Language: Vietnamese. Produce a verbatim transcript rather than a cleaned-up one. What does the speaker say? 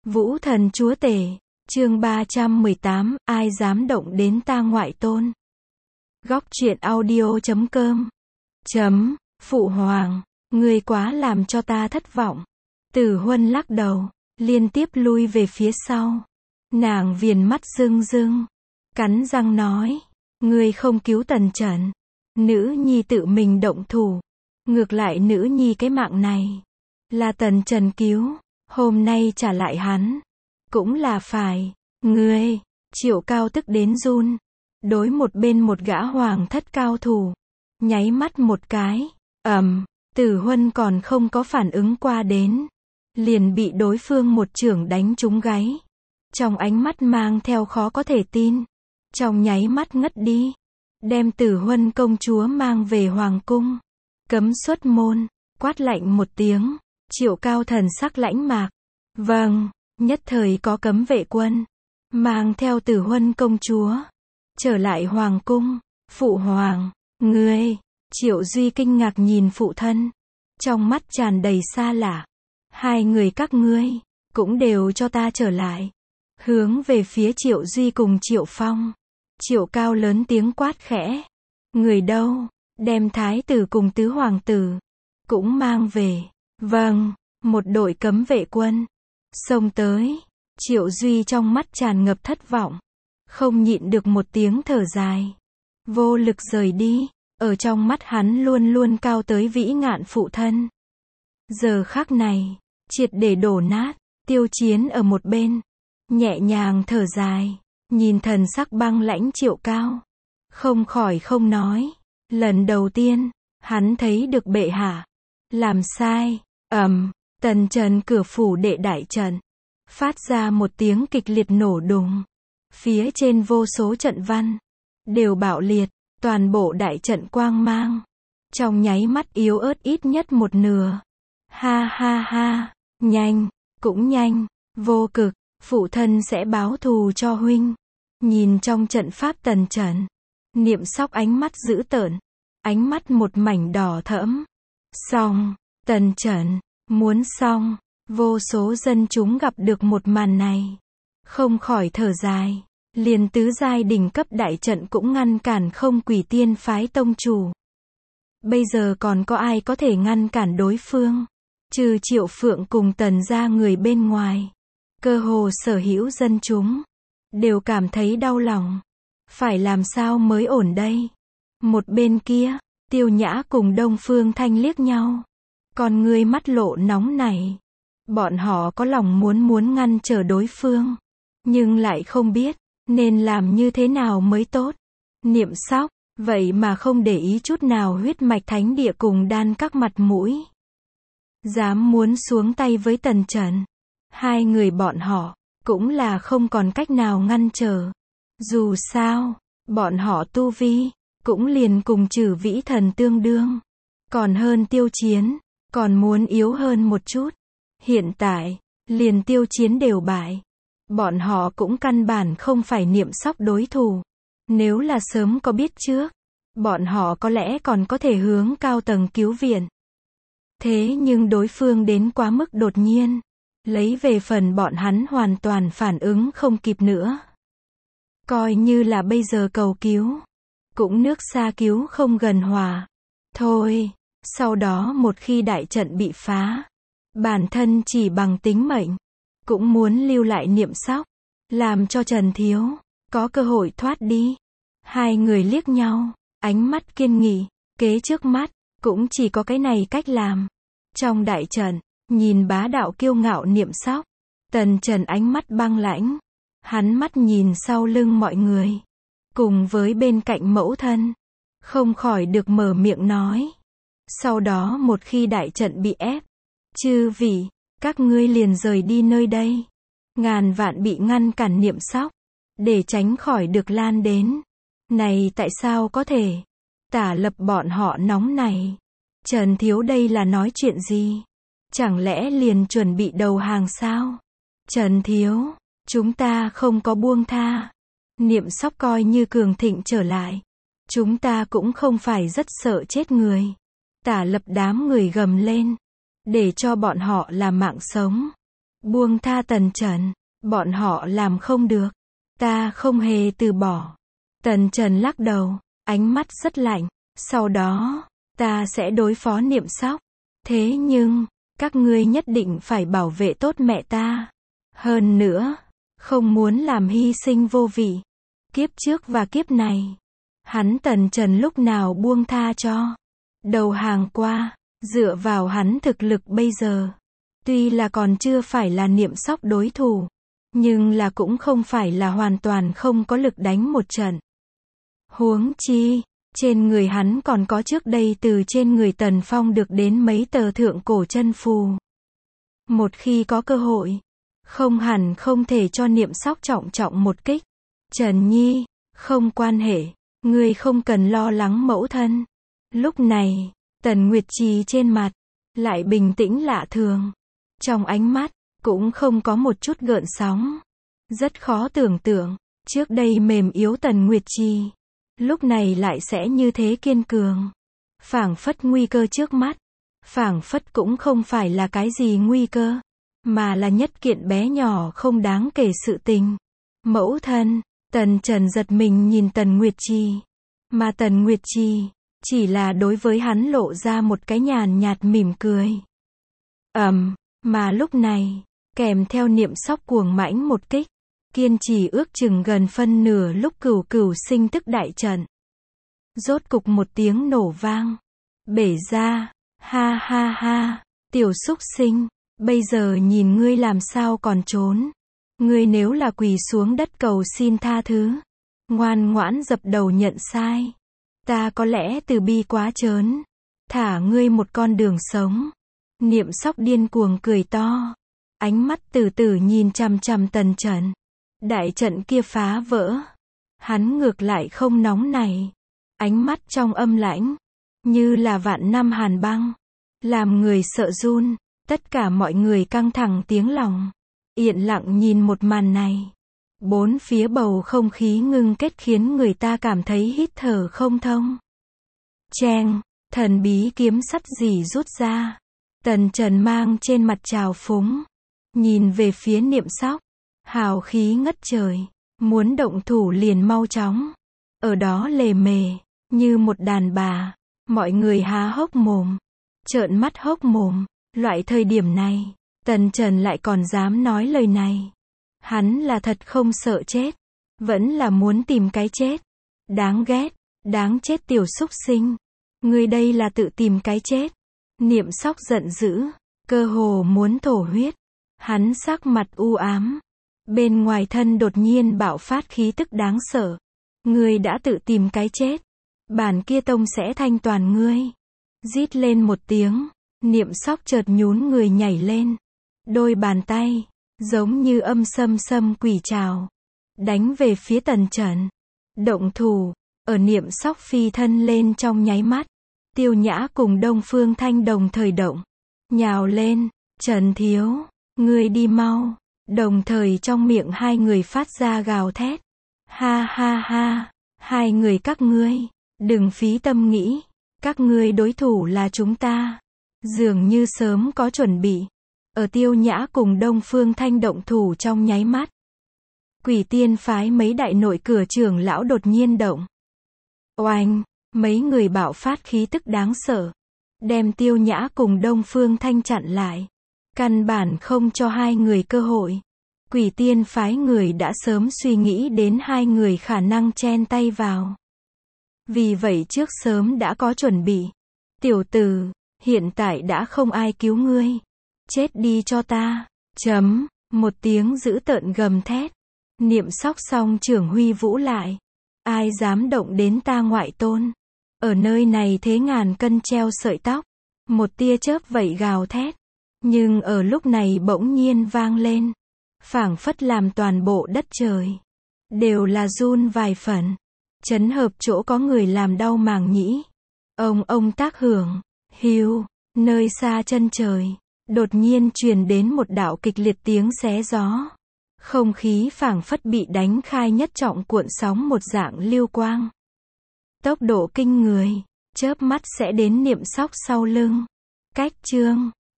Vũ thần chúa tể, chương ba trăm mười tám, ai dám động đến ta ngoại tôn. Góc truyện audio chấm com. Chấm, phụ hoàng, ngươi quá làm cho ta thất vọng. Tử Huân lắc đầu, liên tiếp lui về phía sau. Nàng viền mắt rưng rưng, cắn răng nói, ngươi không cứu Tần Trần. Nữ nhi tự mình động thủ. Ngược lại nữ nhi cái mạng này là Tần Trần cứu, hôm nay trả lại hắn cũng là phải. Ngươi, Triệu Cao tức đến run. Đối một bên một gã hoàng thất cao thủ, nháy mắt một cái, ầm, Tử Huân còn không có phản ứng qua đến, liền bị đối phương một chưởng đánh trúng gáy. Trong ánh mắt mang theo khó có thể tin, trong nháy mắt ngất đi, đem Tử Huân công chúa mang về hoàng cung, cấm xuất môn. Quát lạnh một tiếng, Triệu Cao thần sắc lãnh mạc. Vâng, nhất thời có cấm vệ quân mang theo Tử Huân công chúa trở lại hoàng cung. Phụ hoàng, ngươi, Triệu Duy kinh ngạc nhìn phụ thân, trong mắt tràn đầy xa lạ. Hai người các ngươi cũng đều cho ta trở lại. Hướng về phía Triệu Duy cùng Triệu Phong, Triệu Cao lớn tiếng quát khẽ. Người đâu? Đem thái tử cùng tứ hoàng tử cũng mang về. Vâng. Một đội cấm vệ quân xông tới. Triệu Duy trong mắt tràn ngập thất vọng, không nhịn được một tiếng thở dài, vô lực rời đi. Ở trong mắt hắn luôn luôn cao tới vĩ ngạn phụ thân, giờ khắc này triệt để đổ nát. Tiêu Chiến ở một bên nhẹ nhàng thở dài, nhìn thần sắc băng lãnh Triệu Cao, không khỏi không nói. Lần đầu tiên hắn thấy được bệ hạ làm sai. Ầm, Tần Trần cửa phủ đệ đại trận phát ra một tiếng kịch liệt nổ đùng. Phía trên vô số trận văn đều bạo liệt, toàn bộ đại trận quang mang trong nháy mắt yếu ớt ít nhất một nửa. Ha ha ha, nhanh, cũng nhanh, vô cực, phụ thân sẽ báo thù cho huynh. Nhìn trong trận pháp Tần Trần, Niệm Sóc ánh mắt dữ tợn, ánh mắt một mảnh đỏ thẫm. Xong, Tần Trần, muốn xong. Vô số dân chúng gặp được một màn này, không khỏi thở dài. Liền tứ giai đỉnh cấp đại trận cũng ngăn cản không Quỷ Tiên phái tông chủ. Bây giờ còn có ai có thể ngăn cản đối phương? Trừ Triệu Phượng cùng Tần gia người bên ngoài, cơ hồ sở hữu dân chúng đều cảm thấy đau lòng. Phải làm sao mới ổn đây? Một bên kia, Tiêu Nhã cùng Đông Phương Thanh liếc nhau, con ngươi mắt lộ nóng nảy. Bọn họ có lòng muốn muốn ngăn trở đối phương, nhưng lại không biết nên làm như thế nào mới tốt. Niệm Sóc, vậy mà không để ý chút nào huyết mạch thánh địa cùng đan các mặt mũi, dám muốn xuống tay với Tần Trần. Hai người bọn họ cũng là không còn cách nào ngăn trở. Dù sao, bọn họ tu vi cũng liền cùng Trử Vĩ Thần tương đương, còn hơn Tiêu Chiến, còn muốn yếu hơn một chút. Hiện tại, liền Tiêu Chiến đều bại, bọn họ cũng căn bản không phải Niệm Sóc đối thủ. Nếu là sớm có biết trước, bọn họ có lẽ còn có thể hướng cao tầng cứu viện. Thế nhưng đối phương đến quá mức đột nhiên, lấy về phần bọn hắn hoàn toàn phản ứng không kịp nữa. Coi như là bây giờ cầu cứu, cũng nước xa cứu không gần hòa. Thôi, sau đó một khi đại trận bị phá, bản thân chỉ bằng tính mệnh cũng muốn lưu lại Niệm Sóc, làm cho Trần Thiếu có cơ hội thoát đi. Hai người liếc nhau, ánh mắt kiên nghị, kế trước mắt cũng chỉ có cái này cách làm. Trong đại trận, nhìn bá đạo kiêu ngạo Niệm Sóc, Tần Trần ánh mắt băng lãnh, hắn mắt nhìn sau lưng mọi người, cùng với bên cạnh mẫu thân, không khỏi được mở miệng nói. Sau đó một khi đại trận bị ép, chư vị, các ngươi liền rời đi nơi đây. Ngàn vạn bị ngăn cản Niệm Sóc, để tránh khỏi được lan đến. Này tại sao có thể? Tả Lập bọn họ nóng này. Trần Thiếu đây là nói chuyện gì? Chẳng lẽ liền chuẩn bị đầu hàng sao? Trần Thiếu, chúng ta không có buông tha. Niệm Sóc coi như cường thịnh trở lại, chúng ta cũng không phải rất sợ chết người. Tả Lập đám người gầm lên, để cho bọn họ là mạng sống. buông tha Tần Trần. Bọn họ làm không được. Ta không hề từ bỏ. Tần Trần lắc đầu, ánh mắt rất lạnh. Sau đó, ta sẽ đối phó Niệm Sóc. Thế nhưng, các ngươi nhất định phải bảo vệ tốt mẹ ta. Hơn nữa, không muốn làm hy sinh vô vị. Kiếp trước và kiếp này, hắn Tần Trần lúc nào buông tha cho. Đầu hàng qua, dựa vào hắn thực lực bây giờ. Tuy là còn chưa phải là Niệm Sóc đối thủ, nhưng là cũng không phải là hoàn toàn không có lực đánh một trận. Huống chi, trên người hắn còn có trước đây từ trên người Tần Phong được đến mấy tờ thượng cổ chân phù. Một khi có cơ hội, không hẳn không thể cho Niệm Sóc trọng trọng một kích. Trần Nhi, không quan hệ, ngươi không cần lo lắng mẫu thân. Lúc này, Tần Nguyệt Trì trên mặt, lại bình tĩnh lạ thường. Trong ánh mắt, cũng không có một chút gợn sóng. Rất khó tưởng tượng, trước đây mềm yếu Tần Nguyệt Trì, lúc này lại sẽ như thế kiên cường. Phảng phất nguy cơ trước mắt, phảng phất cũng không phải là cái gì nguy cơ, mà là nhất kiện bé nhỏ không đáng kể sự tình. Mẫu thân, Tần Trần giật mình nhìn Tần Nguyệt Trì, mà Tần Nguyệt Trì, chỉ là đối với hắn lộ ra một cái nhàn nhạt mỉm cười. Ầm, mà lúc này, kèm theo Niệm Sóc cuồng mãnh một kích, kiên trì ước chừng gần phân nửa lúc cửu cửu sinh tức đại trận. Rốt cục một tiếng nổ vang, bể ra, ha ha ha, tiểu súc sinh, bây giờ nhìn ngươi làm sao còn trốn. Ngươi nếu là quỳ xuống đất cầu xin tha thứ, ngoan ngoãn dập đầu nhận sai, ta có lẽ từ bi quá trớn, thả ngươi một con đường sống. Niệm Sóc điên cuồng cười to, ánh mắt từ từ nhìn chằm chằm Tần Trần. Đại trận kia phá vỡ, hắn ngược lại không nóng này, ánh mắt trong âm lãnh, như là vạn năm hàn băng, làm người sợ run. Tất cả mọi người căng thẳng tiếng lòng, yên lặng nhìn một màn này. Bốn phía bầu không khí ngưng kết khiến người ta cảm thấy hít thở không thông. Cheng, thần bí kiếm sắt gì rút ra. Tần Trần mang trên mặt trào phúng, nhìn về phía Niệm Sóc, hào khí ngất trời, muốn động thủ liền mau chóng. Ở đó lề mề, như một đàn bà, mọi người há hốc mồm, trợn mắt hốc mồm. Loại thời điểm này, Tần Trần lại còn dám nói lời này. Hắn là thật không sợ chết, vẫn là muốn tìm cái chết. Đáng ghét, đáng chết tiểu súc sinh. Ngươi đây là tự tìm cái chết. Niệm Sóc giận dữ, cơ hồ muốn thổ huyết. Hắn sắc mặt u ám. Bên ngoài thân đột nhiên bạo phát khí tức đáng sợ. Ngươi đã tự tìm cái chết. Bản kia tông sẽ thanh toàn ngươi. Rít lên một tiếng. Niệm Sóc chợt nhún người nhảy lên. Đôi bàn tay, giống như âm sâm sâm quỷ trào, đánh về phía Tần Trần. Động thủ, ở Niệm Sóc phi thân lên trong nháy mắt. Tiêu Nhã cùng Đông Phương Thanh đồng thời động. Nhào lên, Trần Thiếu, ngươi đi mau. Đồng thời trong miệng hai người phát ra gào thét. Ha ha ha, hai người các ngươi, đừng phí tâm nghĩ. Các ngươi đối thủ là chúng ta. Dường như sớm có chuẩn bị. Ở Tiêu Nhã cùng Đông Phương Thanh động thủ trong nháy mắt. Quỷ Tiên phái mấy đại nội cửa trưởng lão đột nhiên động. Oanh, mấy người bạo phát khí tức đáng sợ. Đem Tiêu Nhã cùng Đông Phương Thanh chặn lại. Căn bản không cho hai người cơ hội. Quỷ Tiên phái người đã sớm suy nghĩ đến hai người khả năng chen tay vào. Vì vậy trước sớm đã có chuẩn bị. Tiểu tử, hiện tại đã không ai cứu ngươi. Chết đi cho ta. Chấm, một tiếng dữ tợn gầm thét. Niệm Sóc song trưởng huy vũ lại. Ai dám động đến ta ngoại tôn. Ở nơi này thế ngàn cân treo sợi tóc. Một tia chớp vậy gào thét. Nhưng ở lúc này bỗng nhiên vang lên. Phảng phất làm toàn bộ đất trời đều là run vài phần. Chấn hợp chỗ có người làm đau màng nhĩ. Ông ông tác hưởng. Hiu, nơi xa chân trời, đột nhiên truyền đến một đạo kịch liệt tiếng xé gió. Không khí phảng phất bị đánh khai nhất trọng cuộn sóng một dạng lưu quang. Tốc độ kinh người, chớp mắt sẽ đến Niệm Sóc sau lưng. Cách chương